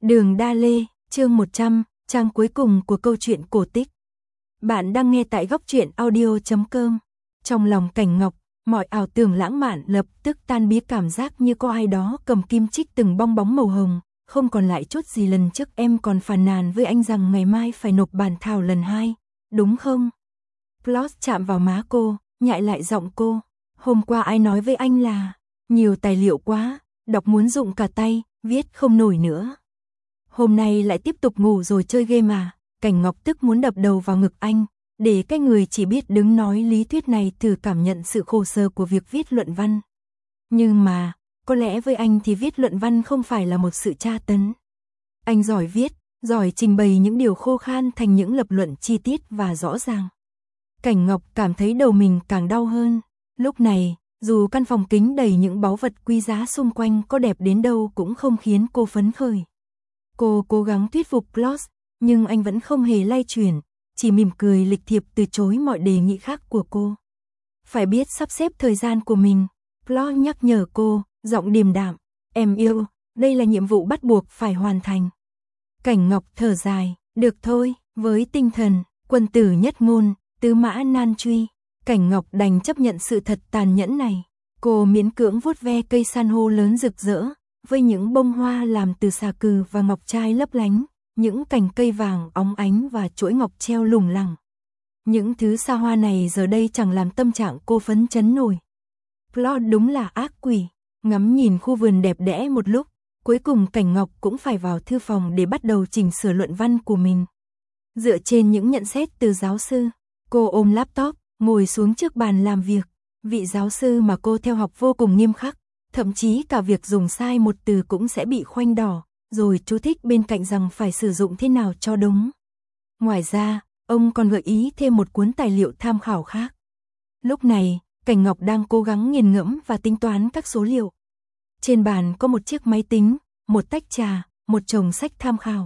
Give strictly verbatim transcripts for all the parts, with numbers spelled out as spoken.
Đường Đa Lê, chương một trăm, trang cuối cùng của câu chuyện cổ tích. Bạn đang nghe tại góc truyện audio chấm com. Trong lòng Cảnh Ngọc, mọi ảo tưởng lãng mạn lập tức tan biến, cảm giác như có ai đó cầm kim chích từng bong bóng màu hồng, không còn lại chút gì. Lần trước em còn phàn nàn với anh rằng ngày mai phải nộp bản thảo lần hai, đúng không? Plot chạm vào má cô, nhại lại giọng cô. Hôm qua ai nói với anh là nhiều tài liệu quá, đọc muốn rụng cả tay, viết không nổi nữa. Hôm nay lại tiếp tục ngủ rồi chơi game à? Cảnh Ngọc tức muốn đập đầu vào ngực anh, để cái người chỉ biết đứng nói lý thuyết này thử cảm nhận sự khổ sở của việc viết luận văn. Nhưng mà, có lẽ với anh thì viết luận văn không phải là một sự tra tấn. Anh giỏi viết, giỏi trình bày những điều khô khan thành những lập luận chi tiết và rõ ràng. Cảnh Ngọc cảm thấy đầu mình càng đau hơn. Lúc này, dù căn phòng kính đầy những báu vật quý giá xung quanh có đẹp đến đâu cũng không khiến cô phấn khởi. Cô cố gắng thuyết phục Plot, nhưng anh vẫn không hề lay chuyển, chỉ mỉm cười lịch thiệp từ chối mọi đề nghị khác của cô. Phải biết sắp xếp thời gian của mình, Plot nhắc nhở cô, giọng điềm đạm, em yêu, đây là nhiệm vụ bắt buộc phải hoàn thành. Cảnh Ngọc thở dài, được thôi, với tinh thần, quân tử nhất ngôn, tứ mã nan truy, Cảnh Ngọc đành chấp nhận sự thật tàn nhẫn này. Cô miễn cưỡng vuốt ve cây san hô lớn rực rỡ, với những bông hoa làm từ xà cừ và ngọc trai lấp lánh, những cành cây vàng óng ánh và chuỗi ngọc treo lủng lẳng. Những thứ xa hoa này giờ đây chẳng làm tâm trạng cô phấn chấn nổi. Plot đúng là ác quỷ, ngắm nhìn khu vườn đẹp đẽ một lúc, cuối cùng Cảnh Ngọc cũng phải vào thư phòng để bắt đầu chỉnh sửa luận văn của mình. Dựa trên những nhận xét từ giáo sư, cô ôm laptop, ngồi xuống trước bàn làm việc. Vị giáo sư mà cô theo học vô cùng nghiêm khắc, thậm chí cả việc dùng sai một từ cũng sẽ bị khoanh đỏ, rồi chú thích bên cạnh rằng phải sử dụng thế nào cho đúng. Ngoài ra, ông còn gợi ý thêm một cuốn tài liệu tham khảo khác. Lúc này, Cảnh Ngọc đang cố gắng nghiền ngẫm và tính toán các số liệu. Trên bàn có một chiếc máy tính, một tách trà, một chồng sách tham khảo.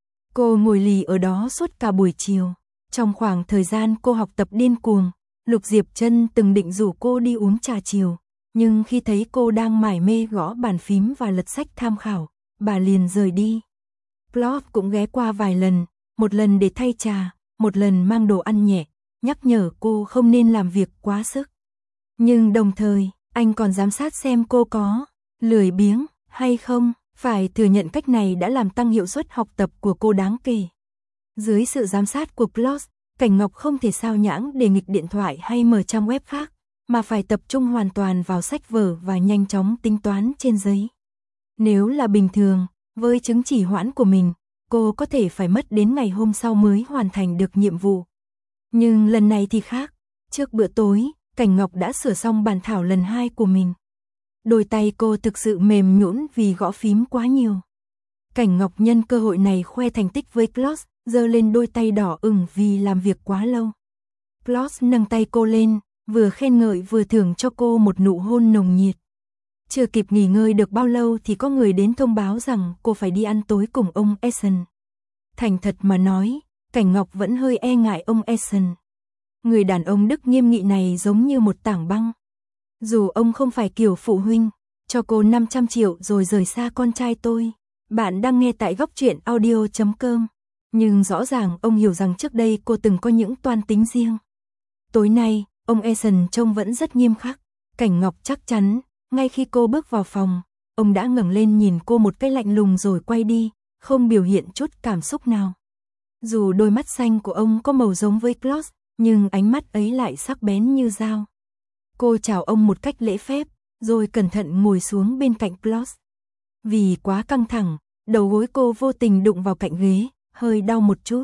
Cô ngồi lì ở đó suốt cả buổi chiều. Trong khoảng thời gian cô học tập điên cuồng, Lục Diệp Trân từng định rủ cô đi uống trà chiều, nhưng khi thấy cô đang mải mê gõ bàn phím và lật sách tham khảo, bà liền rời đi. Plot cũng ghé qua vài lần, một lần để thay trà, một lần mang đồ ăn nhẹ, nhắc nhở cô không nên làm việc quá sức. Nhưng đồng thời, anh còn giám sát xem cô có lười biếng hay không. Phải thừa nhận cách này đã làm tăng hiệu suất học tập của cô đáng kể. Dưới sự giám sát của Plot, Cảnh Ngọc không thể sao nhãng để nghịch điện thoại hay mở trang web khác, mà phải tập trung hoàn toàn vào sách vở và nhanh chóng tính toán trên giấy. Nếu là bình thường, với chứng chỉ hoãn của mình, cô có thể phải mất đến ngày hôm sau mới hoàn thành được nhiệm vụ. Nhưng lần này thì khác, trước bữa tối, Cảnh Ngọc đã sửa xong bản thảo lần hai của mình. Đôi tay cô thực sự mềm nhũn vì gõ phím quá nhiều. Cảnh Ngọc nhân cơ hội này khoe thành tích với Plot, giơ lên đôi tay đỏ ửng vì làm việc quá lâu. Plot nâng tay cô lên, vừa khen ngợi vừa thưởng cho cô một nụ hôn nồng nhiệt. Chưa kịp nghỉ ngơi được bao lâu thì có người đến thông báo rằng cô phải đi ăn tối cùng ông Essen. Thành thật mà nói, Cảnh Ngọc vẫn hơi e ngại ông Essen. Người đàn ông Đức nghiêm nghị này giống như một tảng băng. Dù ông không phải kiểu phụ huynh, cho cô năm trăm triệu rồi rời xa con trai tôi. Bạn đang nghe tại góc truyện audio chấm com. Nhưng rõ ràng ông hiểu rằng trước đây cô từng có những toan tính riêng. Tối nay, ông Essen trông vẫn rất nghiêm khắc. Cảnh Ngọc chắc chắn, ngay khi cô bước vào phòng, ông đã ngẩng lên nhìn cô một cái lạnh lùng rồi quay đi, không biểu hiện chút cảm xúc nào. Dù đôi mắt xanh của ông có màu giống với Plot, nhưng ánh mắt ấy lại sắc bén như dao. Cô chào ông một cách lễ phép, rồi cẩn thận ngồi xuống bên cạnh Plot. Vì quá căng thẳng, đầu gối cô vô tình đụng vào cạnh ghế, hơi đau một chút.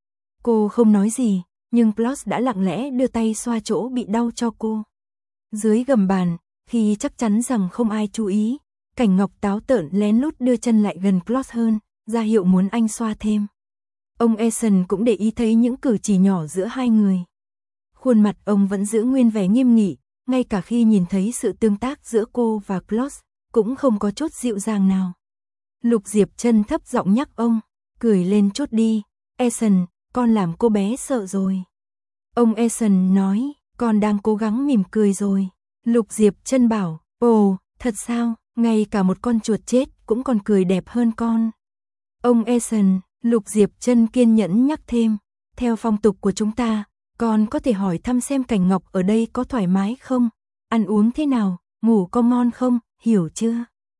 Cô không nói gì, nhưng Plot đã lặng lẽ đưa tay xoa chỗ bị đau cho cô. Dưới gầm bàn, khi chắc chắn rằng không ai chú ý, Cảnh Ngọc táo tợn lén lút đưa chân lại gần Plot hơn, ra hiệu muốn anh xoa thêm. Ông Essen cũng để ý thấy những cử chỉ nhỏ giữa hai người. Khuôn mặt ông vẫn giữ nguyên vẻ nghiêm nghị, ngay cả khi nhìn thấy sự tương tác giữa cô và Plot, cũng không có chút dịu dàng nào. Lục Diệp Trân thấp giọng nhắc ông, cười lên chút đi, Essen, con làm cô bé sợ rồi. Ông Essen nói, con đang cố gắng mỉm cười rồi. Lục Diệp Trân bảo, ồ, thật sao, ngay cả một con chuột chết cũng còn cười đẹp hơn con. Ông Eason, Lục Diệp Trân kiên nhẫn nhắc thêm, theo phong tục của chúng ta, con có thể hỏi thăm xem Cảnh Ngọc ở đây có thoải mái không, ăn uống thế nào, ngủ có ngon không, hiểu chưa?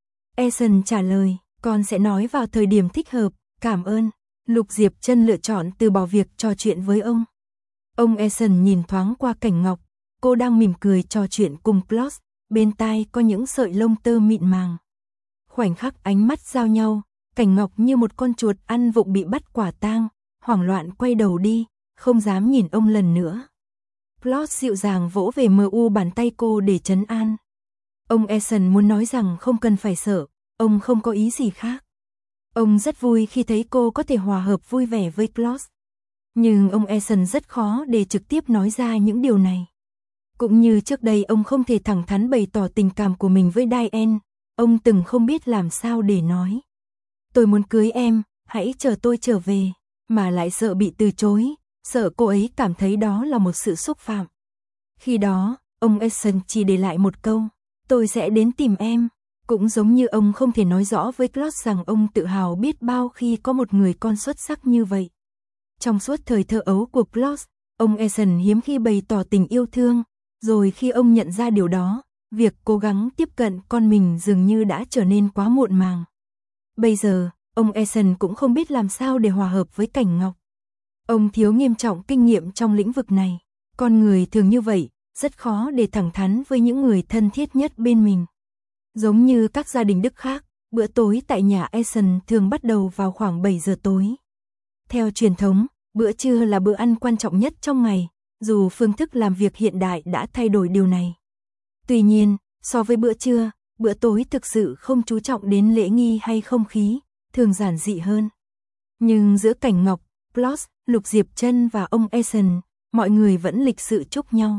Eason trả lời, con sẽ nói vào thời điểm thích hợp, cảm ơn. Lục Diệp Trân lựa chọn từ bỏ việc trò chuyện với ông. Ông Eason nhìn thoáng qua Cảnh Ngọc, cô đang mỉm cười trò chuyện cùng Klaus, bên tai có những sợi lông tơ mịn màng. Khoảnh khắc ánh mắt giao nhau, Cảnh Ngọc như một con chuột ăn vụng bị bắt quả tang, hoảng loạn quay đầu đi, không dám nhìn ông lần nữa. Klaus dịu dàng vỗ về mờ u bàn tay cô để trấn an. Ông Eason muốn nói rằng không cần phải sợ, ông không có ý gì khác. Ông rất vui khi thấy cô có thể hòa hợp vui vẻ với Klaus. Nhưng ông Eason rất khó để trực tiếp nói ra những điều này. Cũng như trước đây ông không thể thẳng thắn bày tỏ tình cảm của mình với Diane, ông từng không biết làm sao để nói. Tôi muốn cưới em, hãy chờ tôi trở về, mà lại sợ bị từ chối, sợ cô ấy cảm thấy đó là một sự xúc phạm. Khi đó, ông Eason chỉ để lại một câu, tôi sẽ đến tìm em. Cũng giống như ông không thể nói rõ với Klaus rằng ông tự hào biết bao khi có một người con xuất sắc như vậy. Trong suốt thời thơ ấu của Klaus, ông Eason hiếm khi bày tỏ tình yêu thương, rồi khi ông nhận ra điều đó, việc cố gắng tiếp cận con mình dường như đã trở nên quá muộn màng. Bây giờ, ông Eason cũng không biết làm sao để hòa hợp với Cảnh Ngọc. Ông thiếu nghiêm trọng kinh nghiệm trong lĩnh vực này. Con người thường như vậy, rất khó để thẳng thắn với những người thân thiết nhất bên mình. Giống như các gia đình Đức khác, bữa tối tại nhà Eason thường bắt đầu vào khoảng bảy giờ tối. Theo truyền thống, bữa trưa là bữa ăn quan trọng nhất trong ngày, dù phương thức làm việc hiện đại đã thay đổi điều này. Tuy nhiên, so với bữa trưa, bữa tối thực sự không chú trọng đến lễ nghi hay không khí, thường giản dị hơn. Nhưng giữa Cảnh Ngọc, Klaus, Lục Diệp Trân và ông Eason, mọi người vẫn lịch sự chúc nhau.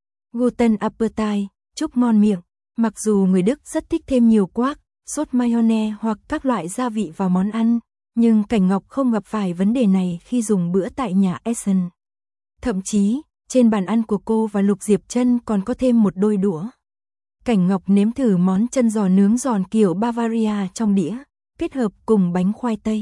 Guten Appetit, chúc ngon miệng. Mặc dù người Đức rất thích thêm nhiều quark, sốt mayonnaise hoặc các loại gia vị vào món ăn, nhưng Cảnh Ngọc không gặp phải vấn đề này khi dùng bữa tại nhà Eason. Thậm chí, trên bàn ăn của cô và Lục Diệp Trân còn có thêm một đôi đũa. Cảnh Ngọc nếm thử món chân giò nướng giòn kiểu Bavaria trong đĩa, kết hợp cùng bánh khoai tây.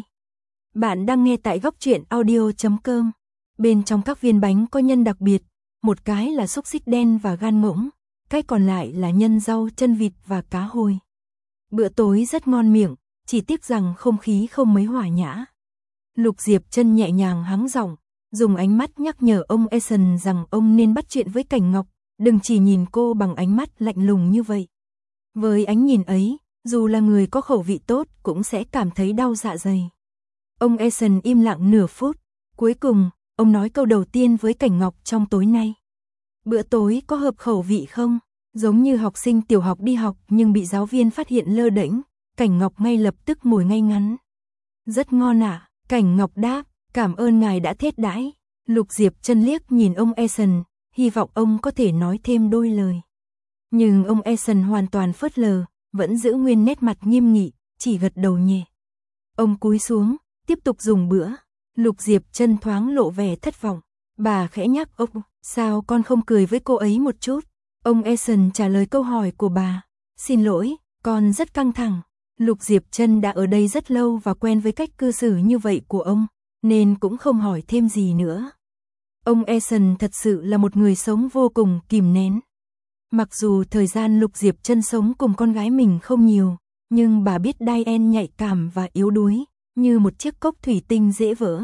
Bạn đang nghe tại góc truyện audio chấm com. Bên trong các viên bánh có nhân đặc biệt, một cái là xúc xích đen và gan ngỗng, cái còn lại là nhân rau, chân vịt và cá hồi. Bữa tối rất ngon miệng, chỉ tiếc rằng không khí không mấy hòa nhã. Lục Diệp Trân nhẹ nhàng hắng giọng, dùng ánh mắt nhắc nhở ông Eason rằng ông nên bắt chuyện với Cảnh Ngọc, đừng chỉ nhìn cô bằng ánh mắt lạnh lùng như vậy. Với ánh nhìn ấy, dù là người có khẩu vị tốt cũng sẽ cảm thấy đau dạ dày. Ông Eason im lặng nửa phút, cuối cùng, ông nói câu đầu tiên với Cảnh Ngọc trong tối nay. Bữa tối có hợp khẩu vị không? Giống như học sinh tiểu học đi học nhưng bị giáo viên phát hiện lơ đễnh, Cảnh Ngọc ngay lập tức ngồi ngay ngắn. Rất ngon ạ, à? Cảnh Ngọc đáp, cảm ơn ngài đã thiết đãi. Lục Diệp Trân liếc nhìn ông Eason, hy vọng ông có thể nói thêm đôi lời. Nhưng ông Eason hoàn toàn phớt lờ, vẫn giữ nguyên nét mặt nghiêm nghị, chỉ gật đầu nhẹ. Ông cúi xuống, tiếp tục dùng bữa. Lục Diệp Trân thoáng lộ vẻ thất vọng. Bà khẽ nhắc ông, sao con không cười với cô ấy một chút? Ông Eason trả lời câu hỏi của bà. Xin lỗi, con rất căng thẳng. Lục Diệp Trân đã ở đây rất lâu và quen với cách cư xử như vậy của ông, nên cũng không hỏi thêm gì nữa. Ông Eason thật sự là một người sống vô cùng kìm nén. Mặc dù thời gian Lục Diệp Trân sống cùng con gái mình không nhiều, nhưng bà biết Diane nhạy cảm và yếu đuối, như một chiếc cốc thủy tinh dễ vỡ.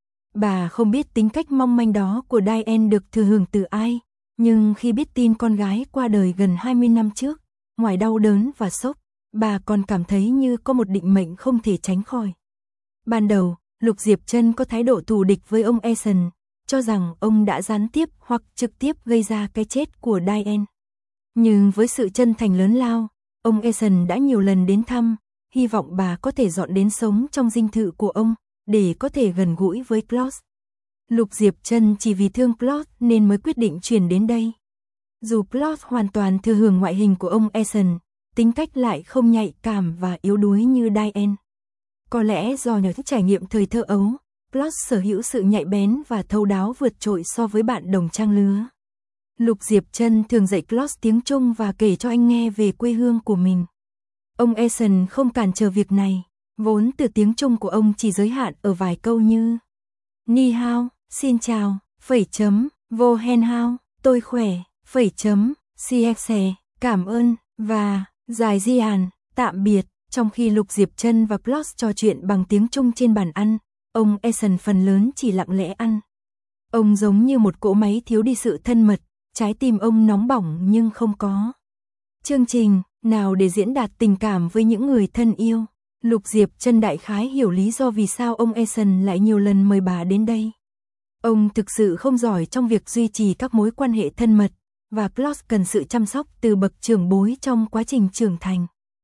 Bà không biết tính cách mong manh đó của Diane được thừa hưởng từ ai, nhưng khi biết tin con gái qua đời gần hai mươi năm trước, ngoài đau đớn và sốc, bà còn cảm thấy như có một định mệnh không thể tránh khỏi. Ban đầu, Lục Diệp Trân có thái độ thù địch với ông Eason, cho rằng ông đã gián tiếp hoặc trực tiếp gây ra cái chết của Diane. Nhưng với sự chân thành lớn lao, ông Eason đã nhiều lần đến thăm, hy vọng bà có thể dọn đến sống trong dinh thự của ông, để có thể gần gũi với Klaus. Lục Diệp Trân chỉ vì thương Klaus nên mới quyết định chuyển đến đây. Dù Klaus hoàn toàn thừa hưởng ngoại hình của ông Eason, tính cách lại không nhạy cảm và yếu đuối như Diane. Có lẽ do nhờ những trải nghiệm thời thơ ấu, Klaus sở hữu sự nhạy bén và thấu đáo vượt trội so với bạn đồng trang lứa. Lục Diệp Trân thường dạy Klaus tiếng Trung và kể cho anh nghe về quê hương của mình. Ông Eason không cản trở việc này, Vốn từ tiếng Trung của ông chỉ giới hạn ở vài câu như Ni hao, xin chào, phẩy chấm, vô hen hao, tôi khỏe, phẩy chấm, xiexè, cảm ơn, và dài di àn, tạm biệt. Trong khi Lục Diệp Trân và Ploss trò chuyện bằng tiếng Trung trên bàn ăn, ông Eason phần lớn chỉ lặng lẽ ăn. Ông giống như một cỗ máy thiếu đi sự thân mật, trái tim ông nóng bỏng nhưng không có chương trình nào để diễn đạt tình cảm với những người thân yêu. Lục Diệp Trân đại khái hiểu lý do vì sao ông Eason lại nhiều lần mời bà đến đây. Ông thực sự không giỏi trong việc duy trì các mối quan hệ thân mật, và Ploss cần sự chăm sóc từ bậc trưởng bối trong quá trình trưởng thành.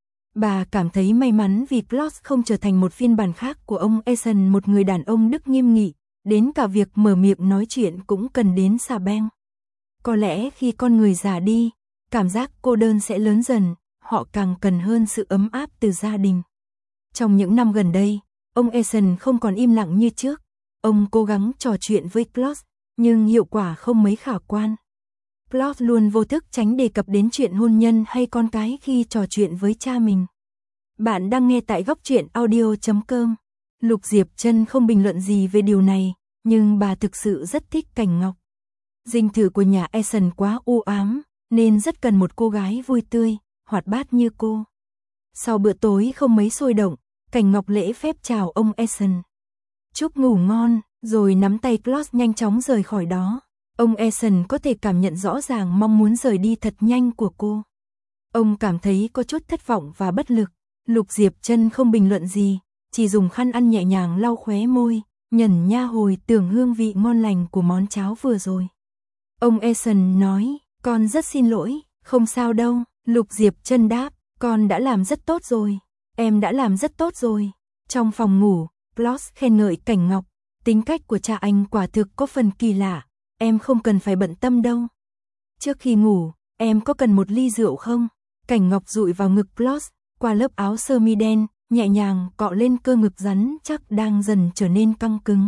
Bà cảm thấy may mắn vì Ploss không trở thành một phiên bản khác của ông Eason, một người đàn ông đức nghiêm nghị, đến cả việc mở miệng nói chuyện cũng cần đến xà beng. Có lẽ khi con người già đi, cảm giác cô đơn sẽ lớn dần, họ càng cần hơn sự ấm áp từ gia đình. Trong những năm gần đây, ông Eason không còn im lặng như trước. Ông cố gắng trò chuyện với Ploss, nhưng hiệu quả không mấy khả quan. Ploss luôn vô thức tránh đề cập đến chuyện hôn nhân hay con cái khi trò chuyện với cha mình. Bạn đang nghe tại góc truyện audio chấm com. Lục Diệp Trân không bình luận gì về điều này, nhưng bà thực sự rất thích Cảnh Ngọc. Dinh thự của nhà Eason quá u ám, nên rất cần một cô gái vui tươi, hoạt bát như cô. Sau bữa tối không mấy sôi động, Cảnh Ngọc lễ phép chào ông Eason. Chúc ngủ ngon, rồi nắm tay Ploss nhanh chóng rời khỏi đó. Ông Eason có thể cảm nhận rõ ràng mong muốn rời đi thật nhanh của cô. Ông cảm thấy có chút thất vọng và bất lực. Lục Diệp Trân không bình luận gì, chỉ dùng khăn ăn nhẹ nhàng lau khóe môi, nhẩn nha hồi tưởng hương vị ngon lành của món cháo vừa rồi. Ông Eason nói, con rất xin lỗi, không sao đâu. Lục Diệp Trân đáp, con đã làm rất tốt rồi, em đã làm rất tốt rồi. Trong phòng ngủ, Ploss khen ngợi Cảnh Ngọc, tính cách của cha anh quả thực có phần kỳ lạ, em không cần phải bận tâm đâu. Trước khi ngủ, em có cần một ly rượu không? Cảnh Ngọc dụi vào ngực Ploss, qua lớp áo sơ mi đen, nhẹ nhàng cọ lên cơ ngực rắn chắc đang dần trở nên căng cứng.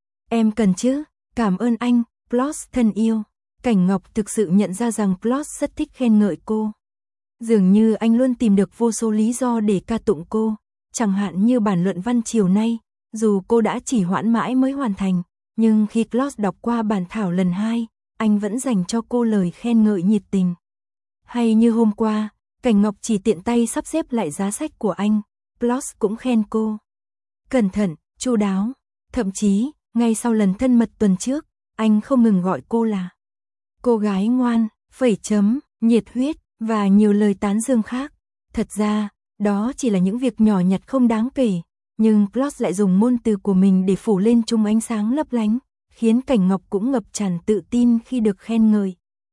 Em cần chứ, cảm ơn anh, Ploss thân yêu. Cảnh Ngọc thực sự nhận ra rằng Ploss rất thích khen ngợi cô. Dường như anh luôn tìm được vô số lý do để ca tụng cô, chẳng hạn như bản luận văn chiều nay, dù cô đã chỉ hoãn mãi mới hoàn thành, nhưng khi Ploss đọc qua bản thảo lần hai, anh vẫn dành cho cô lời khen ngợi nhiệt tình. Hay như hôm qua, Cảnh Ngọc chỉ tiện tay sắp xếp lại giá sách của anh, Ploss cũng khen cô cẩn thận, chu đáo, thậm chí, ngay sau lần thân mật tuần trước, anh không ngừng gọi cô là cô gái ngoan, phẩy chấm, nhiệt huyết, và nhiều lời tán dương khác. Thật ra, đó chỉ là những việc nhỏ nhặt không đáng kể, nhưng Ploss lại dùng ngôn từ của mình để phủ lên chúng ánh sáng lấp lánh, khiến Cảnh Ngọc cũng ngập tràn tự tin khi được khen ngợi.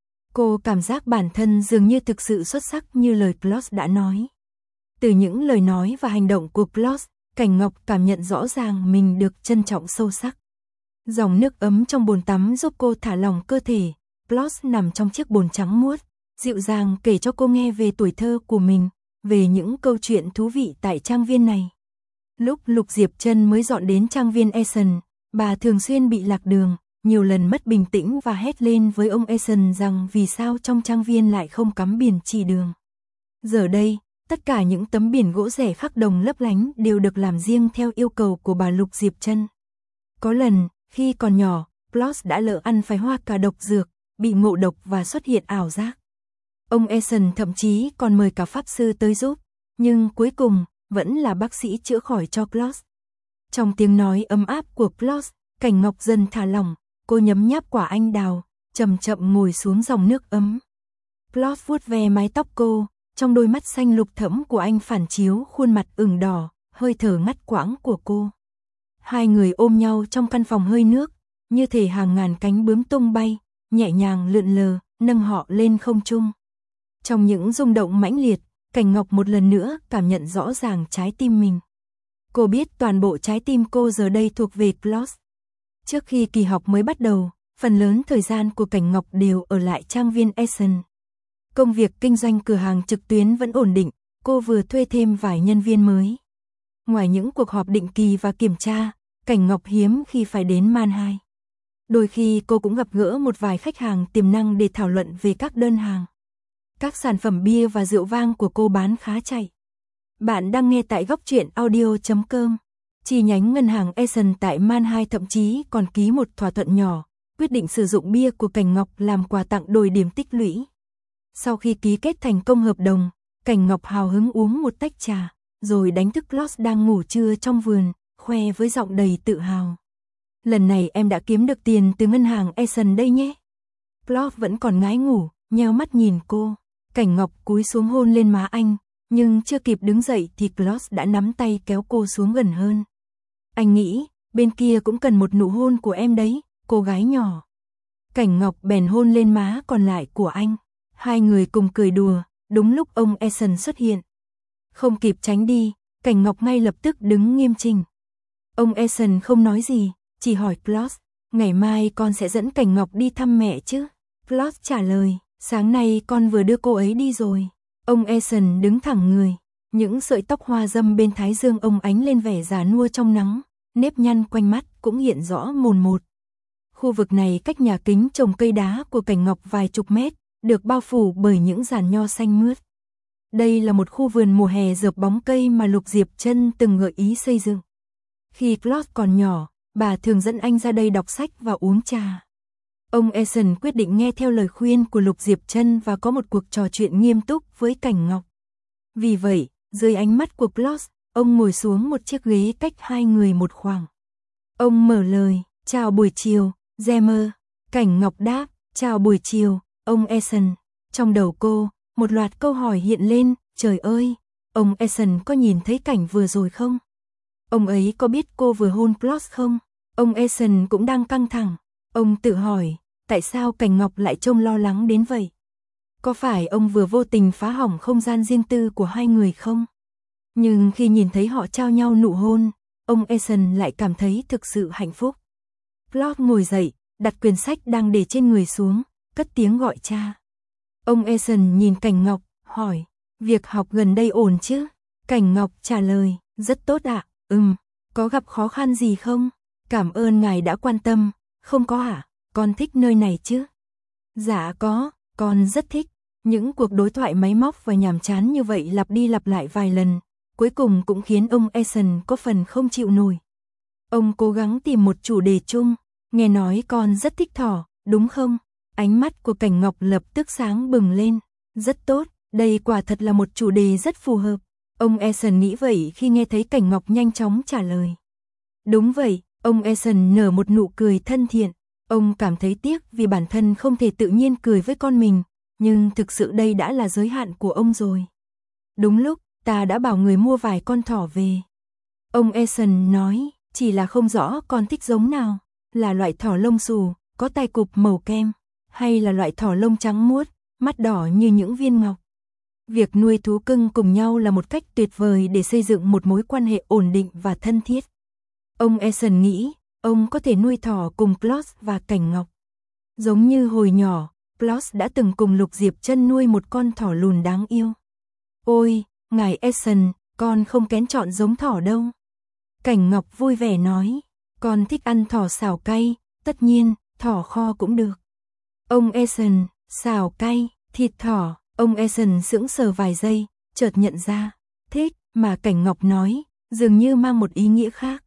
Cô cảm giác bản thân dường như thực sự xuất sắc như lời Ploss đã nói. Từ những lời nói và hành động của Ploss, Cảnh Ngọc cảm nhận rõ ràng mình được trân trọng sâu sắc. Dòng nước ấm trong bồn tắm giúp cô thả lỏng cơ thể. Ploss nằm trong chiếc bồn trắng muốt, dịu dàng kể cho cô nghe về tuổi thơ của mình, về những câu chuyện thú vị tại trang viên này. Lúc Lục Diệp Trân mới dọn đến trang viên Eason, bà thường xuyên bị lạc đường, nhiều lần mất bình tĩnh và hét lên với ông Eason rằng vì sao trong trang viên lại không cắm biển chỉ đường. Giờ đây, tất cả những tấm biển gỗ rẻ khắc đồng lấp lánh đều được làm riêng theo yêu cầu của bà Lục Diệp Trân. Có lần, khi còn nhỏ, Ploss đã lỡ ăn phải hoa cà độc dược, bị ngộ độc và xuất hiện ảo giác. Ông Eason thậm chí còn mời cả pháp sư tới giúp, nhưng cuối cùng, vẫn là bác sĩ chữa khỏi cho Ploss. Trong tiếng nói ấm áp của Ploss, Cảnh Ngọc dần thả lỏng, cô nhấm nháp quả anh đào, chậm chậm ngồi xuống dòng nước ấm. Ploss vuốt ve mái tóc cô, trong đôi mắt xanh lục thẫm của anh phản chiếu khuôn mặt ửng đỏ, hơi thở ngắt quãng của cô. Hai người ôm nhau trong căn phòng hơi nước, như thể hàng ngàn cánh bướm tung bay, nhẹ nhàng lượn lờ, nâng họ lên không trung. Trong những rung động mãnh liệt, Cảnh Ngọc một lần nữa cảm nhận rõ ràng trái tim mình. Cô biết toàn bộ trái tim cô giờ đây thuộc về Ploss. Trước khi kỳ học mới bắt đầu, phần lớn thời gian của Cảnh Ngọc đều ở lại trang viên Eason. Công việc kinh doanh cửa hàng trực tuyến vẫn ổn định, cô vừa thuê thêm vài nhân viên mới. Ngoài những cuộc họp định kỳ và kiểm tra, Cảnh Ngọc hiếm khi phải đến Manhai. Đôi khi cô cũng gặp gỡ một vài khách hàng tiềm năng để thảo luận về các đơn hàng. Các sản phẩm bia và rượu vang của cô bán khá chạy. Bạn đang nghe tại góc truyện audio chấm com. Chi nhánh ngân hàng Eson tại Manhai thậm chí còn ký một thỏa thuận nhỏ, quyết định sử dụng bia của Cảnh Ngọc làm quà tặng đổi điểm tích lũy. Sau khi ký kết thành công hợp đồng, Cảnh Ngọc hào hứng uống một tách trà, rồi đánh thức Klaus đang ngủ trưa trong vườn, khoe với giọng đầy tự hào. Lần này em đã kiếm được tiền từ ngân hàng Eson đây nhé. Klaus vẫn còn ngái ngủ, nheo mắt nhìn cô. Cảnh Ngọc cúi xuống hôn lên má anh, nhưng chưa kịp đứng dậy thì Klaus đã nắm tay kéo cô xuống gần hơn. Anh nghĩ, bên kia cũng cần một nụ hôn của em đấy, cô gái nhỏ. Cảnh Ngọc bèn hôn lên má còn lại của anh. Hai người cùng cười đùa, đúng lúc ông Eson xuất hiện. Không kịp tránh đi, Cảnh Ngọc ngay lập tức đứng nghiêm chỉnh. Ông Eson không nói gì, chỉ hỏi Klaus, ngày mai con sẽ dẫn Cảnh Ngọc đi thăm mẹ chứ? Klaus trả lời, sáng nay con vừa đưa cô ấy đi rồi. Ông Eson đứng thẳng người, những sợi tóc hoa râm bên thái dương ông ánh lên vẻ già nua trong nắng, nếp nhăn quanh mắt cũng hiện rõ mồn một. Khu vực này cách nhà kính trồng cây đá của Cảnh Ngọc vài chục mét, được bao phủ bởi những giàn nho xanh mướt. Đây là một khu vườn mùa hè rợp bóng cây mà Lục Diệp Trân từng gợi ý xây dựng. Khi Klaus còn nhỏ, bà thường dẫn anh ra đây đọc sách và uống trà. Ông Eson quyết định nghe theo lời khuyên của Lục Diệp Trân và có một cuộc trò chuyện nghiêm túc với Cảnh Ngọc. Vì vậy, dưới ánh mắt của Klaus, ông ngồi xuống một chiếc ghế cách hai người một khoảng. Ông mở lời, chào buổi chiều, Gemmer. Cảnh Ngọc đáp, chào buổi chiều, ông Eson. Trong đầu cô, một loạt câu hỏi hiện lên, trời ơi, ông Eson có nhìn thấy cảnh vừa rồi không? Ông ấy có biết cô vừa hôn Klaus không? Ông Eson cũng đang căng thẳng. Ông tự hỏi, tại sao Cảnh Ngọc lại trông lo lắng đến vậy? Có phải ông vừa vô tình phá hỏng không gian riêng tư của hai người không? Nhưng khi nhìn thấy họ trao nhau nụ hôn, ông Eson lại cảm thấy thực sự hạnh phúc. Klaus ngồi dậy, đặt quyển sách đang để trên người xuống, cất tiếng gọi cha. Ông Eson nhìn Cảnh Ngọc, hỏi, việc học gần đây ổn chứ? Cảnh Ngọc trả lời, rất tốt ạ, ừm, có gặp khó khăn gì không? Cảm ơn ngài đã quan tâm. Không có hả, con thích nơi này chứ? Dạ có, con rất thích. Những cuộc đối thoại máy móc và nhàm chán như vậy lặp đi lặp lại vài lần, cuối cùng cũng khiến ông Eson có phần không chịu nổi. Ông cố gắng tìm một chủ đề chung, nghe nói con rất thích thỏ, đúng không? Ánh mắt của Cảnh Ngọc lập tức sáng bừng lên. Rất tốt, đây quả thật là một chủ đề rất phù hợp. Ông Eson nghĩ vậy khi nghe thấy Cảnh Ngọc nhanh chóng trả lời. Đúng vậy. Ông Eson nở một nụ cười thân thiện. Ông cảm thấy tiếc vì bản thân không thể tự nhiên cười với con mình, nhưng thực sự đây đã là giới hạn của ông rồi. Đúng lúc, ta đã bảo người mua vài con thỏ về. Ông Eson nói, chỉ là không rõ con thích giống nào, là loại thỏ lông xù, có tai cụp màu kem, hay là loại thỏ lông trắng muốt, mắt đỏ như những viên ngọc. Việc nuôi thú cưng cùng nhau là một cách tuyệt vời để xây dựng một mối quan hệ ổn định và thân thiết. Ông Eson nghĩ, ông có thể nuôi thỏ cùng Klaus và Cảnh Ngọc. Giống như hồi nhỏ, Klaus đã từng cùng Lục Diệp Trân nuôi một con thỏ lùn đáng yêu. Ôi, ngài Eson, con không kén chọn giống thỏ đâu. Cảnh Ngọc vui vẻ nói, con thích ăn thỏ xào cay, tất nhiên, thỏ kho cũng được. Ông Eson, xào cay, thịt thỏ, ông Eson sững sờ vài giây, chợt nhận ra, thích mà Cảnh Ngọc nói, dường như mang một ý nghĩa khác.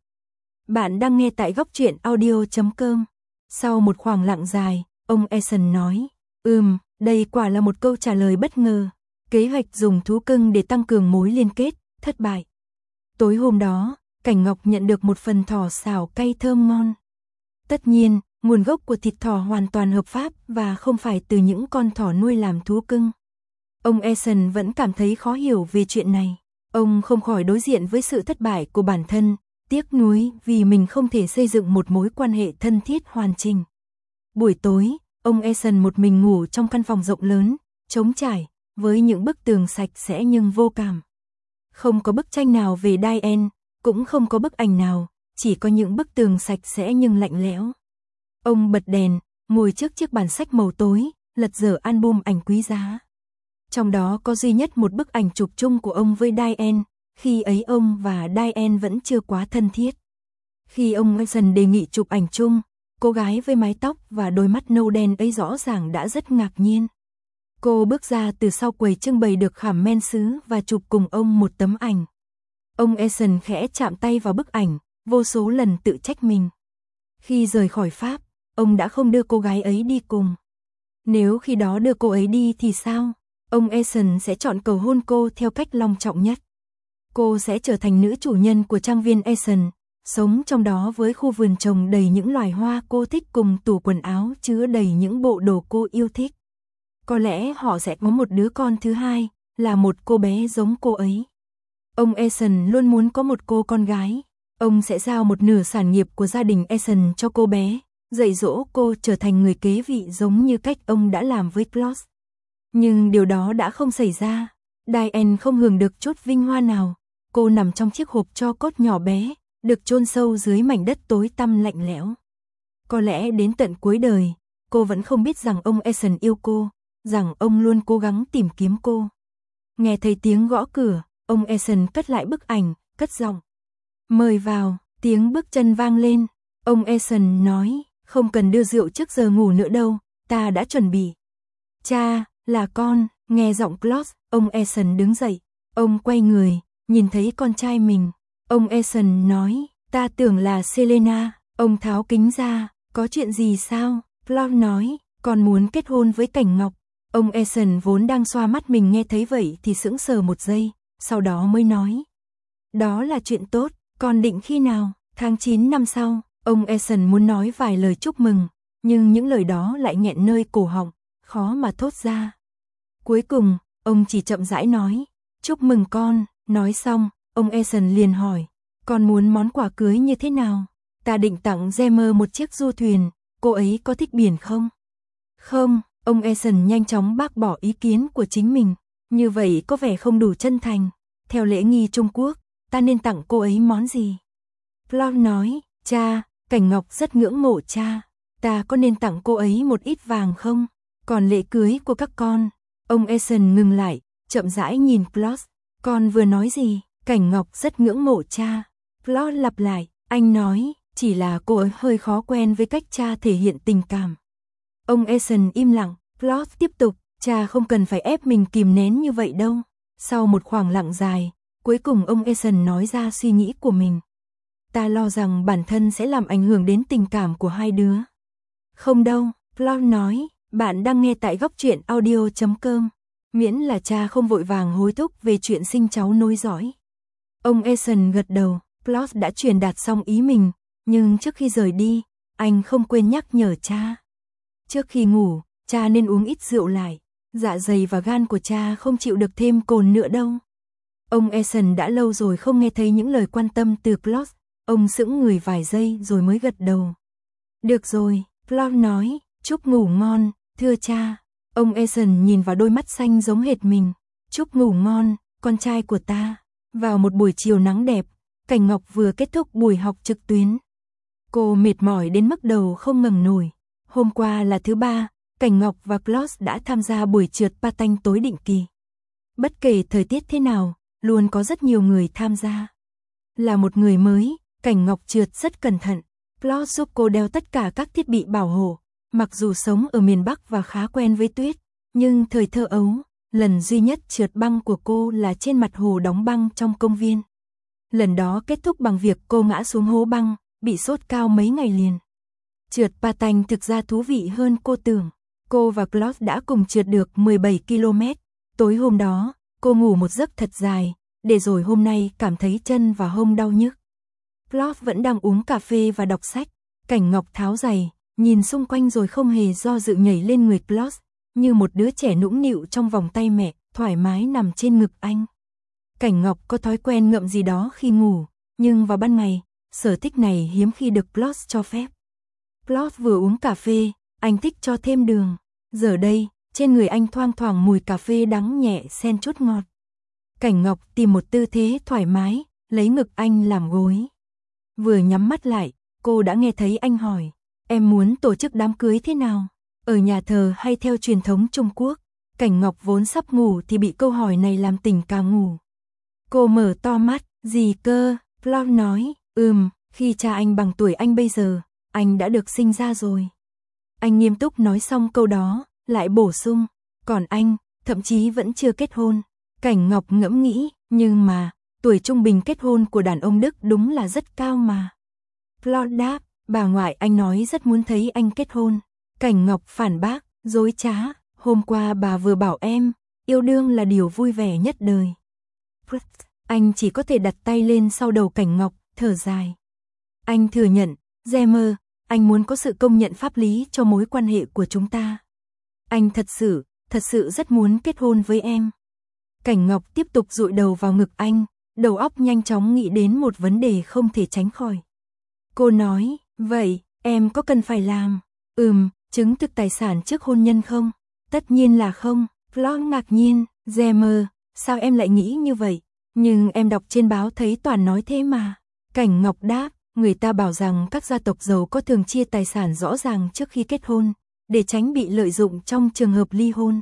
Bạn đang nghe tại góc truyện audio chấm com. Sau một khoảng lặng dài, ông Eson nói, ừm, đây quả là một câu trả lời bất ngờ. Kế hoạch dùng thú cưng để tăng cường mối liên kết, thất bại. Tối hôm đó, Cảnh Ngọc nhận được một phần thỏ xào cay thơm ngon. Tất nhiên, nguồn gốc của thịt thỏ hoàn toàn hợp pháp và không phải từ những con thỏ nuôi làm thú cưng. Ông Eson vẫn cảm thấy khó hiểu về chuyện này. Ông không khỏi đối diện với sự thất bại của bản thân. Tiếc nuối vì mình không thể xây dựng một mối quan hệ thân thiết hoàn chỉnh. Buổi tối, ông Eson một mình ngủ trong căn phòng rộng lớn, trống trải, với những bức tường sạch sẽ nhưng vô cảm. Không có bức tranh nào về Diane, cũng không có bức ảnh nào, chỉ có những bức tường sạch sẽ nhưng lạnh lẽo. Ông bật đèn, ngồi trước chiếc bàn sách màu tối, lật dở album ảnh quý giá. Trong đó có duy nhất một bức ảnh chụp chung của ông với Diane. Khi ấy ông và Diane vẫn chưa quá thân thiết. Khi ông Eson đề nghị chụp ảnh chung, cô gái với mái tóc và đôi mắt nâu đen ấy rõ ràng đã rất ngạc nhiên. Cô bước ra từ sau quầy trưng bày được khảm men sứ và chụp cùng ông một tấm ảnh. Ông Eason khẽ chạm tay vào bức ảnh, vô số lần tự trách mình. Khi rời khỏi Pháp, ông đã không đưa cô gái ấy đi cùng. Nếu khi đó đưa cô ấy đi thì sao? Ông Eason sẽ chọn cầu hôn cô theo cách long trọng nhất. Cô sẽ trở thành nữ chủ nhân của trang viên Eason, sống trong đó với khu vườn trồng đầy những loài hoa cô thích cùng tủ quần áo chứa đầy những bộ đồ cô yêu thích. Có lẽ họ sẽ có một đứa con thứ hai, là một cô bé giống cô ấy. Ông Eason luôn muốn có một cô con gái. Ông sẽ giao một nửa sản nghiệp của gia đình Eason cho cô bé, dạy dỗ cô trở thành người kế vị giống như cách ông đã làm với Claude. Nhưng điều đó đã không xảy ra. Diane không hưởng được chút vinh hoa nào. Cô nằm trong chiếc hộp tro cốt nhỏ bé, được chôn sâu dưới mảnh đất tối tăm lạnh lẽo. Có lẽ đến tận cuối đời, cô vẫn không biết rằng ông Eason yêu cô, rằng ông luôn cố gắng tìm kiếm cô. Nghe thấy tiếng gõ cửa, ông Eason cất lại bức ảnh, cất giọng. Mời vào, tiếng bước chân vang lên. Ông Eason nói, không cần đưa rượu trước giờ ngủ nữa đâu, ta đã chuẩn bị. Cha, là con, nghe giọng Claude, ông Eason đứng dậy. Ông quay người, nhìn thấy con trai mình. Ông Eason nói, ta tưởng là Selena. Ông tháo kính ra, có chuyện gì sao? Claude nói, con muốn kết hôn với Cảnh Ngọc. Ông Eason vốn đang xoa mắt mình nghe thấy vậy thì sững sờ một giây, sau đó mới nói. Đó là chuyện tốt, con định khi nào? Tháng chín năm sau. Ông Eason muốn nói vài lời chúc mừng, nhưng những lời đó lại nghẹn nơi cổ họng, khó mà thốt ra. Cuối cùng, ông chỉ chậm rãi nói, chúc mừng con. Nói xong, ông Eason liền hỏi, con muốn món quà cưới như thế nào? Ta định tặng Gemma một chiếc du thuyền, cô ấy có thích biển không? Không, ông Eason nhanh chóng bác bỏ ý kiến của chính mình, như vậy có vẻ không đủ chân thành. Theo lễ nghi Trung Quốc, ta nên tặng cô ấy món gì? Claude nói, cha, Cảnh Ngọc rất ngưỡng mộ cha, ta có nên tặng cô ấy một ít vàng không? Còn lễ cưới của các con? Ông Eason ngừng lại, chậm rãi nhìn Claude. Con vừa nói gì? Cảnh Ngọc rất ngưỡng mộ cha. Claude lặp lại, anh nói, chỉ là cô ấy hơi khó quen với cách cha thể hiện tình cảm. Ông Eason im lặng, Claude tiếp tục, cha không cần phải ép mình kìm nén như vậy đâu. Sau một khoảng lặng dài, cuối cùng ông Eason nói ra suy nghĩ của mình. Ta lo rằng bản thân sẽ làm ảnh hưởng đến tình cảm của hai đứa. Không đâu, Claude nói, bạn đang nghe tại góc truyện audio chấm com. Miễn là cha không vội vàng hối thúc về chuyện sinh cháu nối dõi. Ông Eason gật đầu, Claude đã truyền đạt xong ý mình, nhưng trước khi rời đi, anh không quên nhắc nhở cha. Trước khi ngủ, cha nên uống ít rượu lại, dạ dày và gan của cha không chịu được thêm cồn nữa đâu. Ông Eason đã lâu rồi không nghe thấy những lời quan tâm từ Claude, ông sững người vài giây rồi mới gật đầu. Được rồi, Claude nói, chúc ngủ ngon, thưa cha. Ông Eason nhìn vào đôi mắt xanh giống hệt mình. Chúc ngủ ngon, con trai của ta. Vào một buổi chiều nắng đẹp, Cảnh Ngọc vừa kết thúc buổi học trực tuyến. Cô mệt mỏi đến mức đầu không ngẩng nổi. Hôm qua là thứ ba, Cảnh Ngọc và Claude đã tham gia buổi trượt patin tối định kỳ. Bất kể thời tiết thế nào, luôn có rất nhiều người tham gia. Là một người mới, Cảnh Ngọc trượt rất cẩn thận. Claude giúp cô đeo tất cả các thiết bị bảo hộ. Mặc dù sống ở miền Bắc và khá quen với tuyết, nhưng thời thơ ấu, lần duy nhất trượt băng của cô là trên mặt hồ đóng băng trong công viên. Lần đó kết thúc bằng việc cô ngã xuống hố băng, bị sốt cao mấy ngày liền. Trượt patin thực ra thú vị hơn cô tưởng. Cô và Claude đã cùng trượt được mười bảy ki lô mét. Tối hôm đó, cô ngủ một giấc thật dài, để rồi hôm nay cảm thấy chân và hông đau nhức. Claude vẫn đang uống cà phê và đọc sách. Cảnh Ngọc tháo giày, nhìn xung quanh rồi không hề do dự nhảy lên người Claude, như một đứa trẻ nũng nịu trong vòng tay mẹ, thoải mái nằm trên ngực anh. Cảnh Ngọc có thói quen ngậm gì đó khi ngủ, nhưng vào ban ngày, sở thích này hiếm khi được Claude cho phép. Claude vừa uống cà phê, anh thích cho thêm đường. Giờ đây, trên người anh thoang thoảng mùi cà phê đắng nhẹ xen chút ngọt. Cảnh Ngọc tìm một tư thế thoải mái, lấy ngực anh làm gối. Vừa nhắm mắt lại, cô đã nghe thấy anh hỏi, em muốn tổ chức đám cưới thế nào? Ở nhà thờ hay theo truyền thống Trung Quốc? Cảnh Ngọc vốn sắp ngủ thì bị câu hỏi này làm tỉnh cả ngủ. Cô mở to mắt, gì cơ? Claude nói, ừm, khi cha anh bằng tuổi anh bây giờ, anh đã được sinh ra rồi. Anh nghiêm túc nói xong câu đó, lại bổ sung, Còn anh, thậm chí vẫn chưa kết hôn. Cảnh Ngọc ngẫm nghĩ, nhưng mà, tuổi trung bình kết hôn của đàn ông Đức đúng là rất cao mà. Plot đáp, bà ngoại anh nói rất muốn thấy anh kết hôn. Cảnh Ngọc phản bác, dối trá, hôm qua bà vừa bảo em, yêu đương là điều vui vẻ nhất đời. Anh chỉ có thể đặt tay lên sau đầu Cảnh Ngọc, thở dài. Anh thừa nhận, Gemmer, anh muốn có sự công nhận pháp lý cho mối quan hệ của chúng ta. Anh thật sự, thật sự rất muốn kết hôn với em. Cảnh Ngọc tiếp tục dụi đầu vào ngực anh, đầu óc nhanh chóng nghĩ đến một vấn đề không thể tránh khỏi. Cô nói, vậy, em có cần phải làm, ừm, chứng thực tài sản trước hôn nhân không? Tất nhiên là không. Plot ngạc nhiên, Gemmer, sao em lại nghĩ như vậy? Nhưng em đọc trên báo thấy toàn nói thế mà. Cảnh Ngọc đáp, người ta bảo rằng các gia tộc giàu có thường chia tài sản rõ ràng trước khi kết hôn, để tránh bị lợi dụng trong trường hợp ly hôn.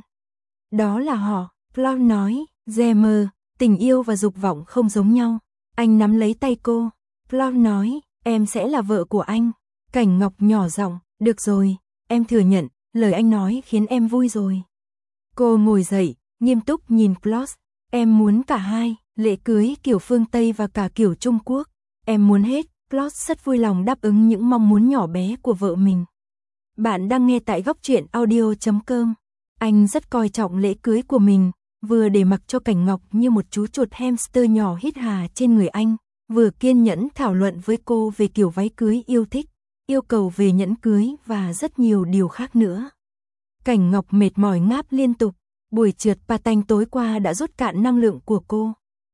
Đó là họ. Plot nói, Gemmer, tình yêu và dục vọng không giống nhau. Anh nắm lấy tay cô. Plot nói, em sẽ là vợ của anh. Cảnh Ngọc nhỏ giọng, được rồi, em thừa nhận, lời anh nói khiến em vui rồi. Cô ngồi dậy, nghiêm túc nhìn Plot, em muốn cả hai, lễ cưới kiểu phương Tây và cả kiểu Trung Quốc. Em muốn hết. Plot rất vui lòng đáp ứng những mong muốn nhỏ bé của vợ mình. Bạn đang nghe tại góc truyện audio chấm com. Anh rất coi trọng lễ cưới của mình, vừa để mặc cho Cảnh Ngọc như một chú chuột hamster nhỏ hít hà trên người anh, vừa kiên nhẫn thảo luận với cô về kiểu váy cưới yêu thích, yêu cầu về nhẫn cưới và rất nhiều điều khác nữa. Cảnh Ngọc mệt mỏi ngáp liên tục, buổi trượt patin tối qua đã rút cạn năng lượng của cô.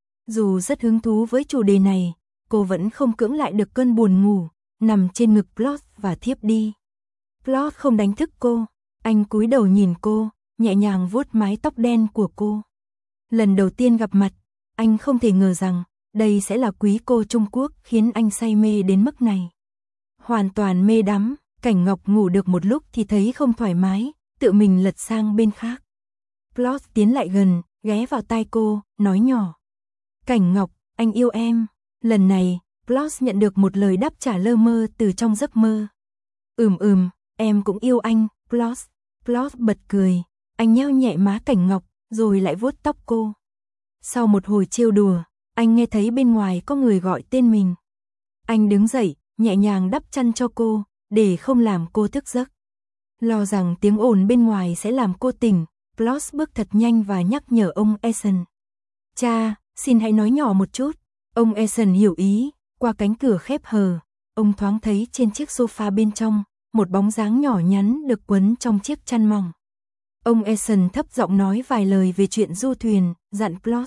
Dù rất hứng thú với chủ đề này, cô vẫn không cưỡng lại được cơn buồn ngủ, nằm trên ngực Plot và thiếp đi. Plot không đánh thức cô, anh cúi đầu nhìn cô, nhẹ nhàng vuốt mái tóc đen của cô. Lần đầu tiên gặp mặt, anh không thể ngờ rằng đây sẽ là quý cô Trung Quốc khiến anh say mê đến mức này. Hoàn toàn mê đắm, Cảnh Ngọc ngủ được một lúc thì thấy không thoải mái, tự mình lật sang bên khác. Plot tiến lại gần, ghé vào tai cô, nói nhỏ. Cảnh Ngọc, anh yêu em. Lần này, Plot nhận được một lời đáp trả lơ mơ từ trong giấc mơ. Ừm ừm, em cũng yêu anh, Plot. Plot bật cười, anh nheo nhẹ má Cảnh Ngọc, rồi lại vuốt tóc cô. Sau một hồi trêu đùa, anh nghe thấy bên ngoài có người gọi tên mình. Anh đứng dậy, nhẹ nhàng đắp chăn cho cô, để không làm cô thức giấc. Lo rằng tiếng ồn bên ngoài sẽ làm cô tỉnh, Plot bước thật nhanh và nhắc nhở ông Eason. Cha, xin hãy nói nhỏ một chút. Ông Eason hiểu ý, qua cánh cửa khép hờ, ông thoáng thấy trên chiếc sofa bên trong, một bóng dáng nhỏ nhắn được quấn trong chiếc chăn mỏng. Ông Eason thấp giọng nói vài lời về chuyện du thuyền, dặn Plot.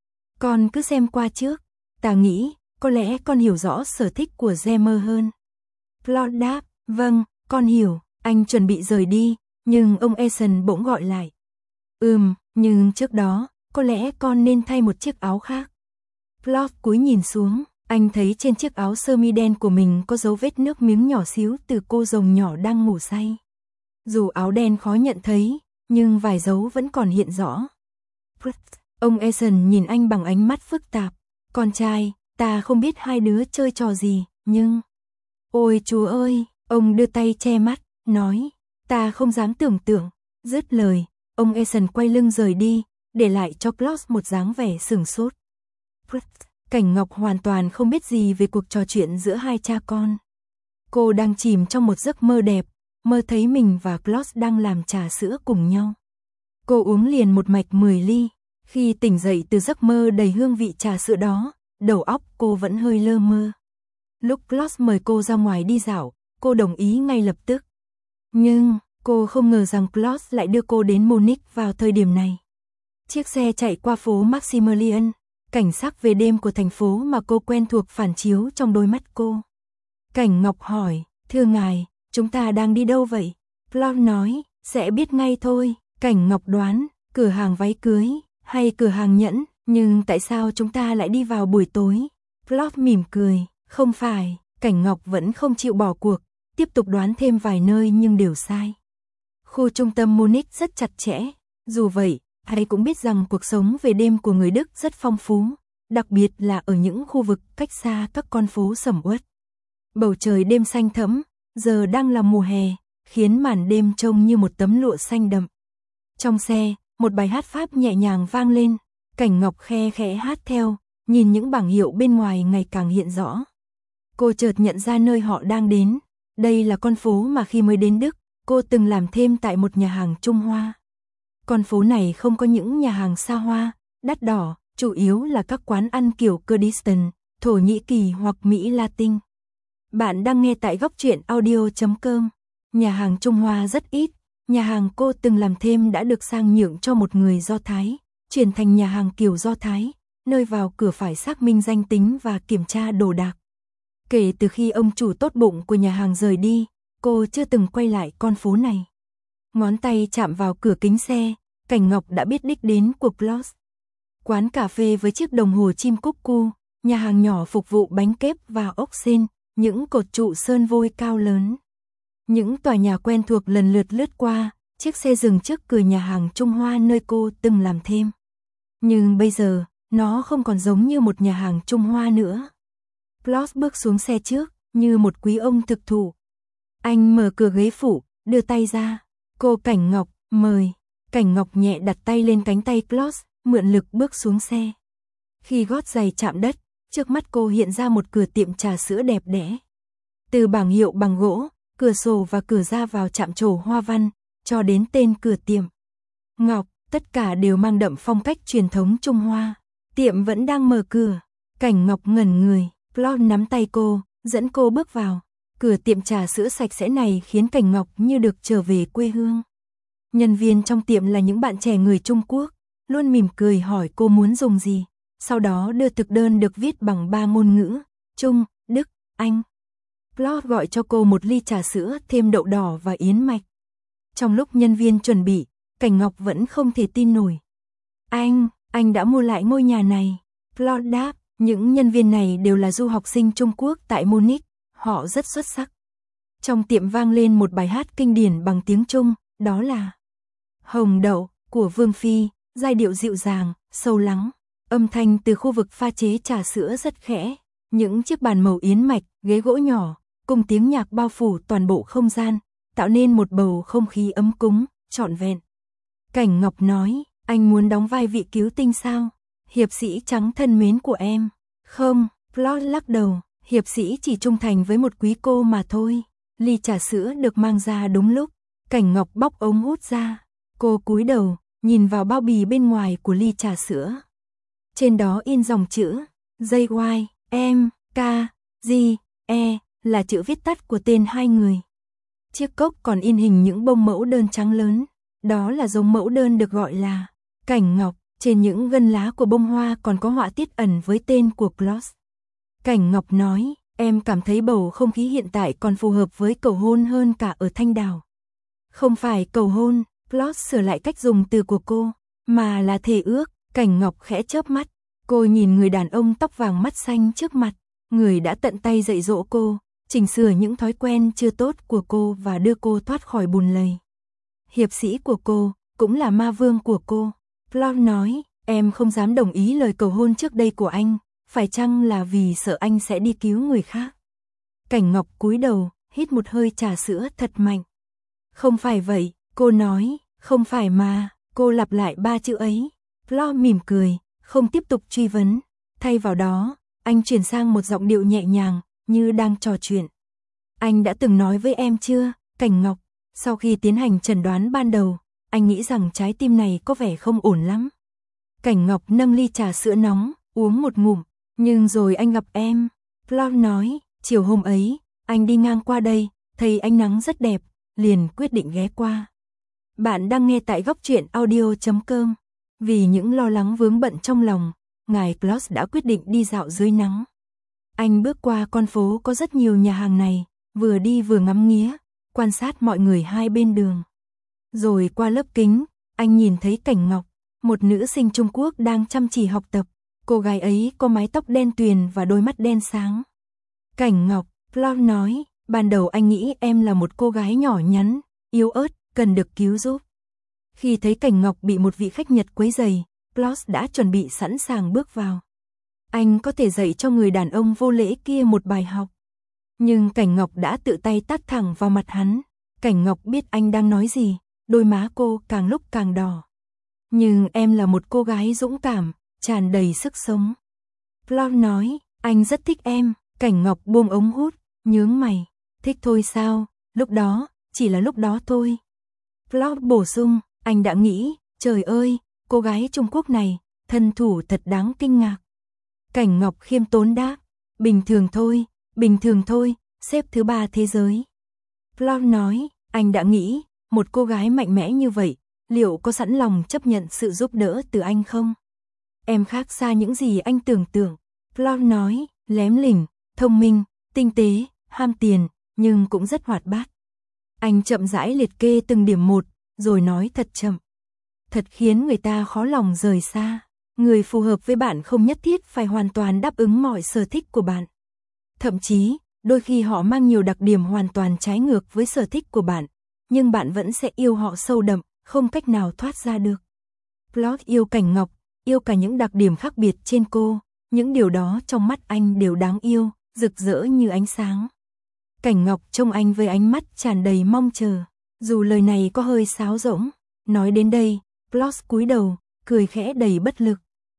Con cứ xem qua trước, ta nghĩ, có lẽ con hiểu rõ sở thích của Gemmer hơn. Plot đáp, vâng, con hiểu, anh chuẩn bị rời đi, nhưng ông Eason bỗng gọi lại. Ừm, nhưng trước đó, có lẽ con nên thay một chiếc áo khác. Plot cúi nhìn xuống, anh thấy trên chiếc áo sơ mi đen của mình có dấu vết nước miếng nhỏ xíu từ cô rồng nhỏ đang ngủ say. Dù áo đen khó nhận thấy, nhưng vài dấu vẫn còn hiện rõ. Ông Eason nhìn anh bằng ánh mắt phức tạp. Con trai, ta không biết hai đứa chơi trò gì, nhưng... Ôi chúa ơi, ông đưa tay che mắt, nói, ta không dám tưởng tượng. Dứt lời, ông Eason quay lưng rời đi, để lại cho Plot một dáng vẻ sửng sốt. Cảnh Ngọc hoàn toàn không biết gì về cuộc trò chuyện giữa hai cha con. Cô đang chìm trong một giấc mơ đẹp, mơ thấy mình và Plot đang làm trà sữa cùng nhau. Cô uống liền một mạch mười ly, khi tỉnh dậy từ giấc mơ đầy hương vị trà sữa đó, đầu óc cô vẫn hơi lơ mơ. Lúc Plot mời cô ra ngoài đi dạo, cô đồng ý ngay lập tức. Nhưng, cô không ngờ rằng Plot lại đưa cô đến Munich vào thời điểm này. Chiếc xe chạy qua phố Maximilian, cảnh sắc về đêm của thành phố mà cô quen thuộc phản chiếu trong đôi mắt cô. Cảnh Ngọc hỏi, thưa ngài, chúng ta đang đi đâu vậy? Plot nói, sẽ biết ngay thôi. Cảnh Ngọc đoán, cửa hàng váy cưới, hay cửa hàng nhẫn, nhưng tại sao chúng ta lại đi vào buổi tối? Plot mỉm cười, không phải. Cảnh Ngọc vẫn không chịu bỏ cuộc, tiếp tục đoán thêm vài nơi nhưng đều sai. Khu trung tâm Munich rất chặt chẽ, dù vậy, ai cũng biết rằng cuộc sống về đêm của người Đức rất phong phú, đặc biệt là ở những khu vực cách xa các con phố sầm uất. Bầu trời đêm xanh thẫm, giờ đang là mùa hè, khiến màn đêm trông như một tấm lụa xanh đậm. Trong xe, một bài hát Pháp nhẹ nhàng vang lên, Cảnh Ngọc khe khẽ hát theo, nhìn những bảng hiệu bên ngoài ngày càng hiện rõ. Cô chợt nhận ra nơi họ đang đến, đây là con phố mà khi mới đến Đức, cô từng làm thêm tại một nhà hàng Trung Hoa. Con phố này không có những nhà hàng xa hoa, đắt đỏ, chủ yếu là các quán ăn kiểu Kurdistan, Thổ Nhĩ Kỳ hoặc Mỹ Latin. Bạn đang nghe tại góc truyện audio chấm com. Nhà hàng Trung Hoa rất ít, nhà hàng cô từng làm thêm đã được sang nhượng cho một người Do Thái, chuyển thành nhà hàng kiểu Do Thái, nơi vào cửa phải xác minh danh tính và kiểm tra đồ đạc. Kể từ khi ông chủ tốt bụng của nhà hàng rời đi, cô chưa từng quay lại con phố này. Ngón tay chạm vào cửa kính xe, Cảnh Ngọc đã biết đích đến của Plus. Quán cà phê với chiếc đồng hồ chim cúc cu, nhà hàng nhỏ phục vụ bánh kếp và ốc sên, những cột trụ sơn vôi cao lớn. Những tòa nhà quen thuộc lần lượt lướt qua, chiếc xe dừng trước cửa nhà hàng Trung Hoa nơi cô từng làm thêm. Nhưng bây giờ, nó không còn giống như một nhà hàng Trung Hoa nữa. Plus bước xuống xe trước, như một quý ông thực thụ. Anh mở cửa ghế phụ, đưa tay ra. Cô Cảnh Ngọc, mời. Cảnh Ngọc nhẹ đặt tay lên cánh tay Plus, mượn lực bước xuống xe. Khi gót giày chạm đất, trước mắt cô hiện ra một cửa tiệm trà sữa đẹp đẽ. Từ bảng hiệu bằng gỗ, cửa sổ và cửa ra vào chạm trổ hoa văn, cho đến tên cửa tiệm Ngọc, tất cả đều mang đậm phong cách truyền thống Trung Hoa. Tiệm vẫn đang mở cửa. Cảnh Ngọc ngẩn người, Plus nắm tay cô, dẫn cô bước vào. Cửa tiệm trà sữa sạch sẽ này khiến Cảnh Ngọc như được trở về quê hương. Nhân viên trong tiệm là những bạn trẻ người Trung Quốc, luôn mỉm cười hỏi cô muốn dùng gì, sau đó đưa thực đơn được viết bằng ba ngôn ngữ, Trung, Đức, Anh. Plus gọi cho cô một ly trà sữa thêm đậu đỏ và yến mạch. Trong lúc nhân viên chuẩn bị, Cảnh Ngọc vẫn không thể tin nổi. Anh, anh đã mua lại ngôi nhà này. Plus đáp, những nhân viên này đều là du học sinh Trung Quốc tại Munich, họ rất xuất sắc. Trong tiệm vang lên một bài hát kinh điển bằng tiếng Trung, đó là Hồng Đậu của Vương Phi, giai điệu dịu dàng, sâu lắng. Âm thanh từ khu vực pha chế trà sữa rất khẽ, những chiếc bàn màu yến mạch, ghế gỗ nhỏ, cùng tiếng nhạc bao phủ toàn bộ không gian, tạo nên một bầu không khí ấm cúng, trọn vẹn. Cảnh Ngọc nói, anh muốn đóng vai vị cứu tinh sao? Hiệp sĩ trắng thân mến của em. Không, Plus lắc đầu, hiệp sĩ chỉ trung thành với một quý cô mà thôi. Ly trà sữa được mang ra đúng lúc, Cảnh Ngọc bóc ống hút ra. Cô cúi đầu, nhìn vào bao bì bên ngoài của ly trà sữa. Trên đó in dòng chữ J Y M K G E là chữ viết tắt của tên hai người. Chiếc cốc còn in hình những bông mẫu đơn trắng lớn, đó là giống mẫu đơn được gọi là Cảnh Ngọc. Trên những gân lá của bông hoa còn có họa tiết ẩn với tên của Plus. Cảnh Ngọc nói, em cảm thấy bầu không khí hiện tại còn phù hợp với cầu hôn hơn cả ở Thanh Đào. Không phải cầu hôn, Plus sửa lại cách dùng từ của cô, mà là thề ước. Cảnh Ngọc khẽ chớp mắt, cô nhìn người đàn ông tóc vàng mắt xanh trước mặt, người đã tận tay dạy dỗ cô, chỉnh sửa những thói quen chưa tốt của cô và đưa cô thoát khỏi bùn lầy. Hiệp sĩ của cô, cũng là ma vương của cô. Plus nói, em không dám đồng ý lời cầu hôn trước đây của anh, phải chăng là vì sợ anh sẽ đi cứu người khác? Cảnh Ngọc cúi đầu, hít một hơi trà sữa thật mạnh. Không phải vậy, cô nói, không phải mà, cô lặp lại ba chữ ấy. Plus mỉm cười, không tiếp tục truy vấn. Thay vào đó, anh chuyển sang một giọng điệu nhẹ nhàng, như đang trò chuyện. Anh đã từng nói với em chưa, Cảnh Ngọc, sau khi tiến hành chẩn đoán ban đầu, anh nghĩ rằng trái tim này có vẻ không ổn lắm. Cảnh Ngọc nâng ly trà sữa nóng, uống một ngụm, nhưng rồi anh gặp em. Plus nói, chiều hôm ấy, anh đi ngang qua đây, thấy ánh nắng rất đẹp, liền quyết định ghé qua. Bạn đang nghe tại góc truyện audio chấm com. Vì những lo lắng vướng bận trong lòng, ngài Plus đã quyết định đi dạo dưới nắng. Anh bước qua con phố có rất nhiều nhà hàng này, vừa đi vừa ngắm nghía, quan sát mọi người hai bên đường. Rồi qua lớp kính, anh nhìn thấy Cảnh Ngọc, một nữ sinh Trung Quốc đang chăm chỉ học tập. Cô gái ấy có mái tóc đen tuyền và đôi mắt đen sáng. Cảnh Ngọc, Plus nói, ban đầu anh nghĩ em là một cô gái nhỏ nhắn, yếu ớt, cần được cứu giúp. Khi thấy Cảnh Ngọc bị một vị khách Nhật quấy rầy, Plus đã chuẩn bị sẵn sàng bước vào. Anh có thể dạy cho người đàn ông vô lễ kia một bài học. Nhưng Cảnh Ngọc đã tự tay tát thẳng vào mặt hắn. Cảnh Ngọc biết anh đang nói gì, đôi má cô càng lúc càng đỏ. Nhưng em là một cô gái dũng cảm, tràn đầy sức sống. Floyd nói, anh rất thích em. Cảnh Ngọc buông ống hút, nhướng mày. Thích thôi sao, lúc đó, chỉ là lúc đó thôi. Floyd bổ sung, anh đã nghĩ, trời ơi, cô gái Trung Quốc này, thân thủ thật đáng kinh ngạc. Cảnh Ngọc khiêm tốn đáp, bình thường thôi, bình thường thôi, xếp thứ ba thế giới. Floyd nói, anh đã nghĩ, một cô gái mạnh mẽ như vậy, liệu có sẵn lòng chấp nhận sự giúp đỡ từ anh không? Em khác xa những gì anh tưởng tượng. Floyd nói, lém lỉnh, thông minh, tinh tế, ham tiền, nhưng cũng rất hoạt bát. Anh chậm rãi liệt kê từng điểm một, rồi nói thật chậm. Thật khiến người ta khó lòng rời xa. Người phù hợp với bạn không nhất thiết phải hoàn toàn đáp ứng mọi sở thích của bạn. Thậm chí, đôi khi họ mang nhiều đặc điểm hoàn toàn trái ngược với sở thích của bạn, nhưng bạn vẫn sẽ yêu họ sâu đậm, không cách nào thoát ra được. Floyd yêu Cảnh Ngọc, yêu cả những đặc điểm khác biệt trên cô, những điều đó trong mắt anh đều đáng yêu, rực rỡ như ánh sáng. Cảnh Ngọc trông anh với ánh mắt tràn đầy mong chờ, dù lời này có hơi sáo rỗng. Nói đến đây, Floyd cúi đầu, cười khẽ đầy bất lực.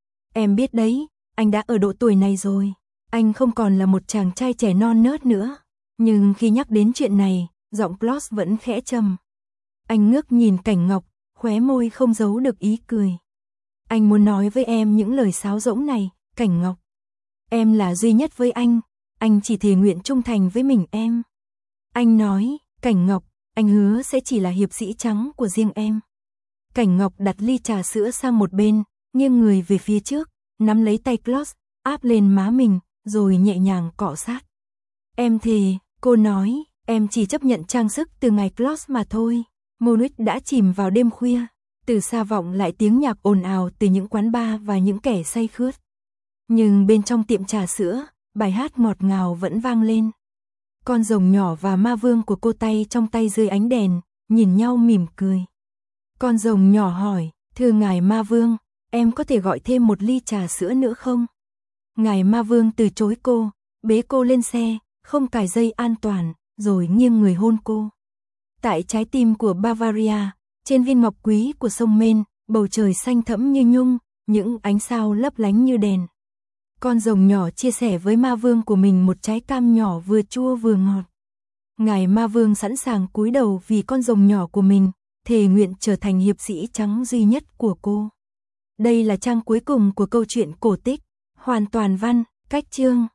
Em biết đấy, anh đã ở độ tuổi này rồi, anh không còn là một chàng trai trẻ non nớt nữa. Nhưng khi nhắc đến chuyện này, giọng Floyd vẫn khẽ trầm. Anh ngước nhìn Cảnh Ngọc, khóe môi không giấu được ý cười. Anh muốn nói với em những lời sáo rỗng này, Cảnh Ngọc. Em là duy nhất với anh, anh chỉ thề nguyện trung thành với mình em. Anh nói, Cảnh Ngọc, anh hứa sẽ chỉ là hiệp sĩ trắng của riêng em. Cảnh Ngọc đặt ly trà sữa sang một bên, nghiêng người về phía trước, nắm lấy tay Floyd, áp lên má mình, rồi nhẹ nhàng cọ sát. Em thề, cô nói, em chỉ chấp nhận trang sức từ ngài Floyd mà thôi. Munich đã chìm vào đêm khuya, từ xa vọng lại tiếng nhạc ồn ào từ những quán bar và những kẻ say khướt. Nhưng bên trong tiệm trà sữa, bài hát ngọt ngào vẫn vang lên. Con rồng nhỏ và ma vương của cô tay trong tay dưới ánh đèn, nhìn nhau mỉm cười. Con rồng nhỏ hỏi, thưa ngài ma vương, em có thể gọi thêm một ly trà sữa nữa không? Ngài ma vương từ chối cô, bế cô lên xe, không cài dây an toàn, rồi nghiêng người hôn cô. Tại trái tim của Bavaria, trên viên ngọc quý của sông Main, bầu trời xanh thẫm như nhung, những ánh sao lấp lánh như đèn. Con rồng nhỏ chia sẻ với ma vương của mình một trái cam nhỏ vừa chua vừa ngọt. Ngài ma vương sẵn sàng cúi đầu vì con rồng nhỏ của mình, thề nguyện trở thành hiệp sĩ trắng duy nhất của cô. Đây là trang cuối cùng của câu chuyện cổ tích, hoàn toàn văn, cách chương.